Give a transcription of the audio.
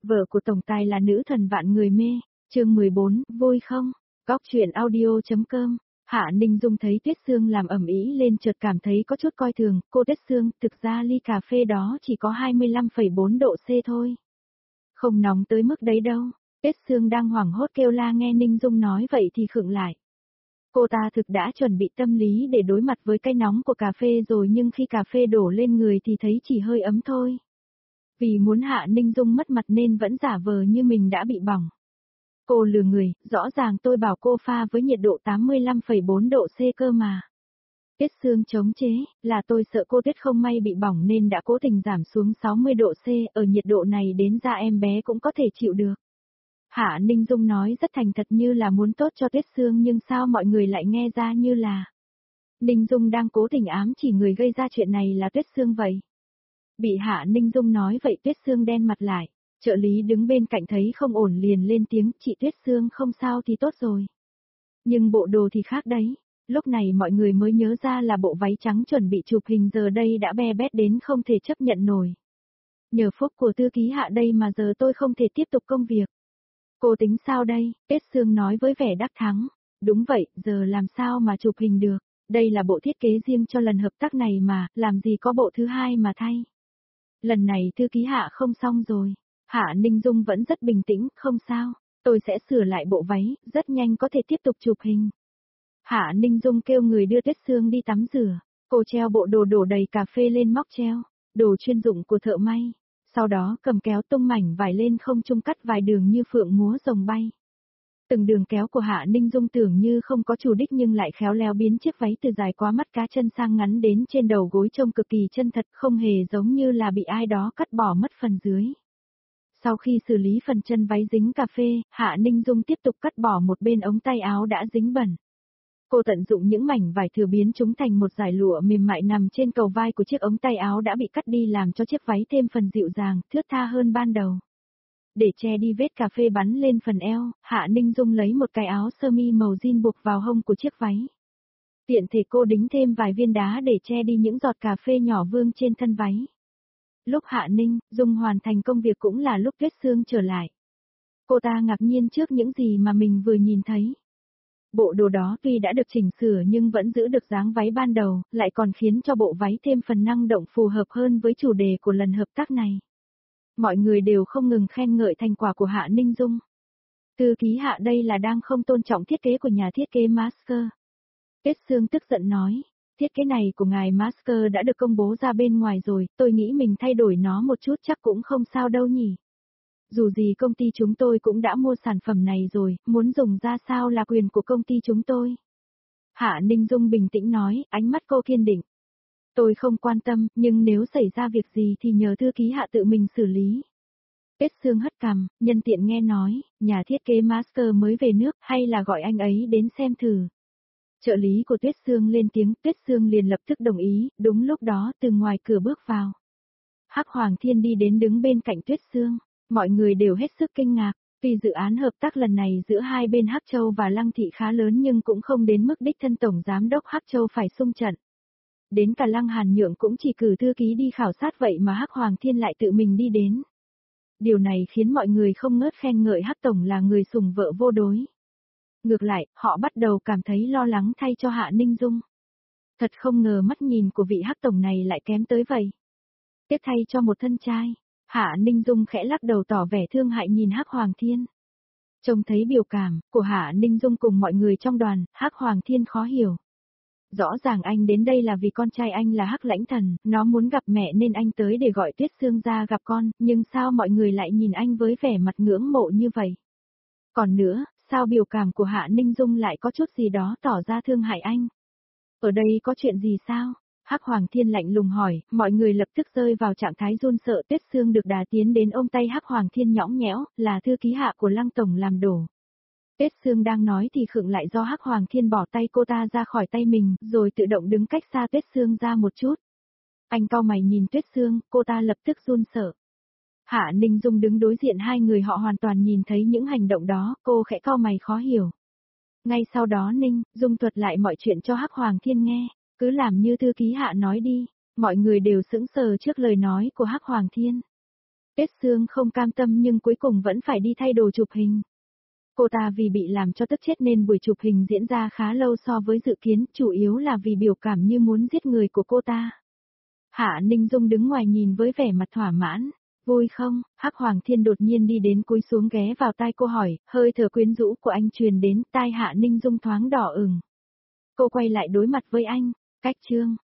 Vợ của tổng tài là nữ thần vạn người mê, chương 14, vui không? Góc truyện audio.com. Hạ Ninh Dung thấy Tuyết Sương làm ầm ĩ lên chợt cảm thấy có chút coi thường, cô Tuyết Sương, thực ra ly cà phê đó chỉ có 25,4 độ C thôi. Không nóng tới mức đấy đâu. Tuyết Sương đang hoảng hốt kêu la nghe Ninh Dung nói vậy thì khựng lại. Cô ta thực đã chuẩn bị tâm lý để đối mặt với cái nóng của cà phê rồi nhưng khi cà phê đổ lên người thì thấy chỉ hơi ấm thôi. Vì muốn Hạ Ninh Dung mất mặt nên vẫn giả vờ như mình đã bị bỏng. Cô lừa người, rõ ràng tôi bảo cô pha với nhiệt độ 85,4 độ C cơ mà. Tuyết Sương chống chế, là tôi sợ cô Tuyết không may bị bỏng nên đã cố tình giảm xuống 60 độ C, ở nhiệt độ này đến da em bé cũng có thể chịu được. Hạ Ninh Dung nói rất thành thật như là muốn tốt cho Tuyết Sương nhưng sao mọi người lại nghe ra như là Ninh Dung đang cố tình ám chỉ người gây ra chuyện này là Tuyết Sương vậy. Bị Hạ Ninh Dung nói vậy Tuyết Sương đen mặt lại, trợ lý đứng bên cạnh thấy không ổn liền lên tiếng, chị Tuyết Sương không sao thì tốt rồi. Nhưng bộ đồ thì khác đấy, lúc này mọi người mới nhớ ra là bộ váy trắng chuẩn bị chụp hình giờ đây đã be bét đến không thể chấp nhận nổi. Nhờ phúc của thư ký Hạ đây mà giờ tôi không thể tiếp tục công việc. Cô tính sao đây? Tuyết Sương nói với vẻ đắc thắng. Đúng vậy, giờ làm sao mà chụp hình được, đây là bộ thiết kế riêng cho lần hợp tác này mà, làm gì có bộ thứ hai mà thay. Lần này thư ký Hạ không xong rồi. Hạ Ninh Dung vẫn rất bình tĩnh, không sao, tôi sẽ sửa lại bộ váy, rất nhanh có thể tiếp tục chụp hình. Hạ Ninh Dung kêu người đưa Tuyết Sương đi tắm rửa, cô treo bộ đồ đổ đầy cà phê lên móc treo, đồ chuyên dụng của thợ may, sau đó cầm kéo tung mảnh vải lên không trung cắt vài đường như phượng múa rồng bay. Từng đường kéo của Hạ Ninh Dung tưởng như không có chủ đích nhưng lại khéo léo biến chiếc váy từ dài quá mắt cá chân sang ngắn đến trên đầu gối trông cực kỳ chân thật, không hề giống như là bị ai đó cắt bỏ mất phần dưới. Sau khi xử lý phần chân váy dính cà phê, Hạ Ninh Dung tiếp tục cắt bỏ một bên ống tay áo đã dính bẩn. Cô tận dụng những mảnh vải thừa biến chúng thành một dải lụa mềm mại nằm trên cầu vai của chiếc ống tay áo đã bị cắt đi làm cho chiếc váy thêm phần dịu dàng, thướt tha hơn ban đầu. Để che đi vết cà phê bắn lên phần eo, Hạ Ninh Dung lấy một cái áo sơ mi màu jean buộc vào hông của chiếc váy. Tiện thể cô đính thêm vài viên đá để che đi những giọt cà phê nhỏ vương trên thân váy. Lúc Hạ Ninh Dung hoàn thành công việc cũng là lúc Tuyết Sương trở lại. Cô ta ngạc nhiên trước những gì mà mình vừa nhìn thấy. Bộ đồ đó tuy đã được chỉnh sửa nhưng vẫn giữ được dáng váy ban đầu, lại còn khiến cho bộ váy thêm phần năng động phù hợp hơn với chủ đề của lần hợp tác này. Mọi người đều không ngừng khen ngợi thành quả của Hạ Ninh Dung. Thư ký Hạ đây là đang không tôn trọng thiết kế của nhà thiết kế Masker. Tuyết Sương tức giận nói, thiết kế này của ngài Masker đã được công bố ra bên ngoài rồi, tôi nghĩ mình thay đổi nó một chút chắc cũng không sao đâu nhỉ. Dù gì công ty chúng tôi cũng đã mua sản phẩm này rồi, muốn dùng ra sao là quyền của công ty chúng tôi. Hạ Ninh Dung bình tĩnh nói, ánh mắt cô kiên định. Tôi không quan tâm, nhưng nếu xảy ra việc gì thì nhờ thư ký Hạ tự mình xử lý. Tuyết Sương hất cằm, nhân tiện nghe nói, nhà thiết kế Masker mới về nước, hay là gọi anh ấy đến xem thử. Trợ lý của Tuyết Sương lên tiếng, Tuyết Sương liền lập tức đồng ý, đúng lúc đó từ ngoài cửa bước vào. Hắc Hoàng Thiên đi đến đứng bên cạnh Tuyết Sương, mọi người đều hết sức kinh ngạc, vì dự án hợp tác lần này giữa hai bên Hắc Châu và Lăng Thị khá lớn nhưng cũng không đến mức đích thân Tổng Giám đốc Hắc Châu phải xung trận. Đến cả Lăng Hàn Nhượng cũng chỉ cử thư ký đi khảo sát vậy mà Hắc Hoàng Thiên lại tự mình đi đến. Điều này khiến mọi người không ngớt khen ngợi Hắc Tổng là người sủng vợ vô đối. Ngược lại, họ bắt đầu cảm thấy lo lắng thay cho Hạ Ninh Dung. Thật không ngờ mắt nhìn của vị Hắc Tổng này lại kém tới vậy. Tiếc thay cho một thân trai, Hạ Ninh Dung khẽ lắc đầu tỏ vẻ thương hại nhìn Hắc Hoàng Thiên. Trông thấy biểu cảm của Hạ Ninh Dung cùng mọi người trong đoàn, Hắc Hoàng Thiên khó hiểu. Rõ ràng anh đến đây là vì con trai anh là Hắc Lãnh Thần, nó muốn gặp mẹ nên anh tới để gọi Tuyết Sương ra gặp con, nhưng sao mọi người lại nhìn anh với vẻ mặt ngưỡng mộ như vậy? Còn nữa, sao biểu cảm của Hạ Ninh Dung lại có chút gì đó tỏ ra thương hại anh? Ở đây có chuyện gì sao? Hắc Hoàng Thiên lạnh lùng hỏi, mọi người lập tức rơi vào trạng thái run sợ. Tuyết Sương được đà tiến đến ôm tay Hắc Hoàng Thiên nhõng nhẽo, là thư ký Hạ của Lăng Tổng làm đổ. Tuyết Sương đang nói thì khựng lại do Hắc Hoàng Thiên bỏ tay cô ta ra khỏi tay mình, rồi tự động đứng cách xa Tuyết Sương ra một chút. Anh cau mày nhìn Tuyết Sương, cô ta lập tức run sợ. Hạ Ninh Dung đứng đối diện hai người họ hoàn toàn nhìn thấy những hành động đó, cô khẽ cau mày khó hiểu. Ngay sau đó Ninh Dung thuật lại mọi chuyện cho Hắc Hoàng Thiên nghe, cứ làm như thư ký Hạ nói đi, mọi người đều sững sờ trước lời nói của Hắc Hoàng Thiên. Tuyết Sương không cam tâm nhưng cuối cùng vẫn phải đi thay đồ chụp hình. Cô ta vì bị làm cho tức chết nên buổi chụp hình diễn ra khá lâu so với dự kiến, chủ yếu là vì biểu cảm như muốn giết người của cô ta. Hạ Ninh Dung đứng ngoài nhìn với vẻ mặt thỏa mãn. Vui không? Hắc Hoàng Thiên đột nhiên đi đến cúi xuống ghé vào tai cô hỏi, hơi thở quyến rũ của anh truyền đến tai Hạ Ninh Dung thoáng đỏ ửng. Cô quay lại đối mặt với anh, cách chương.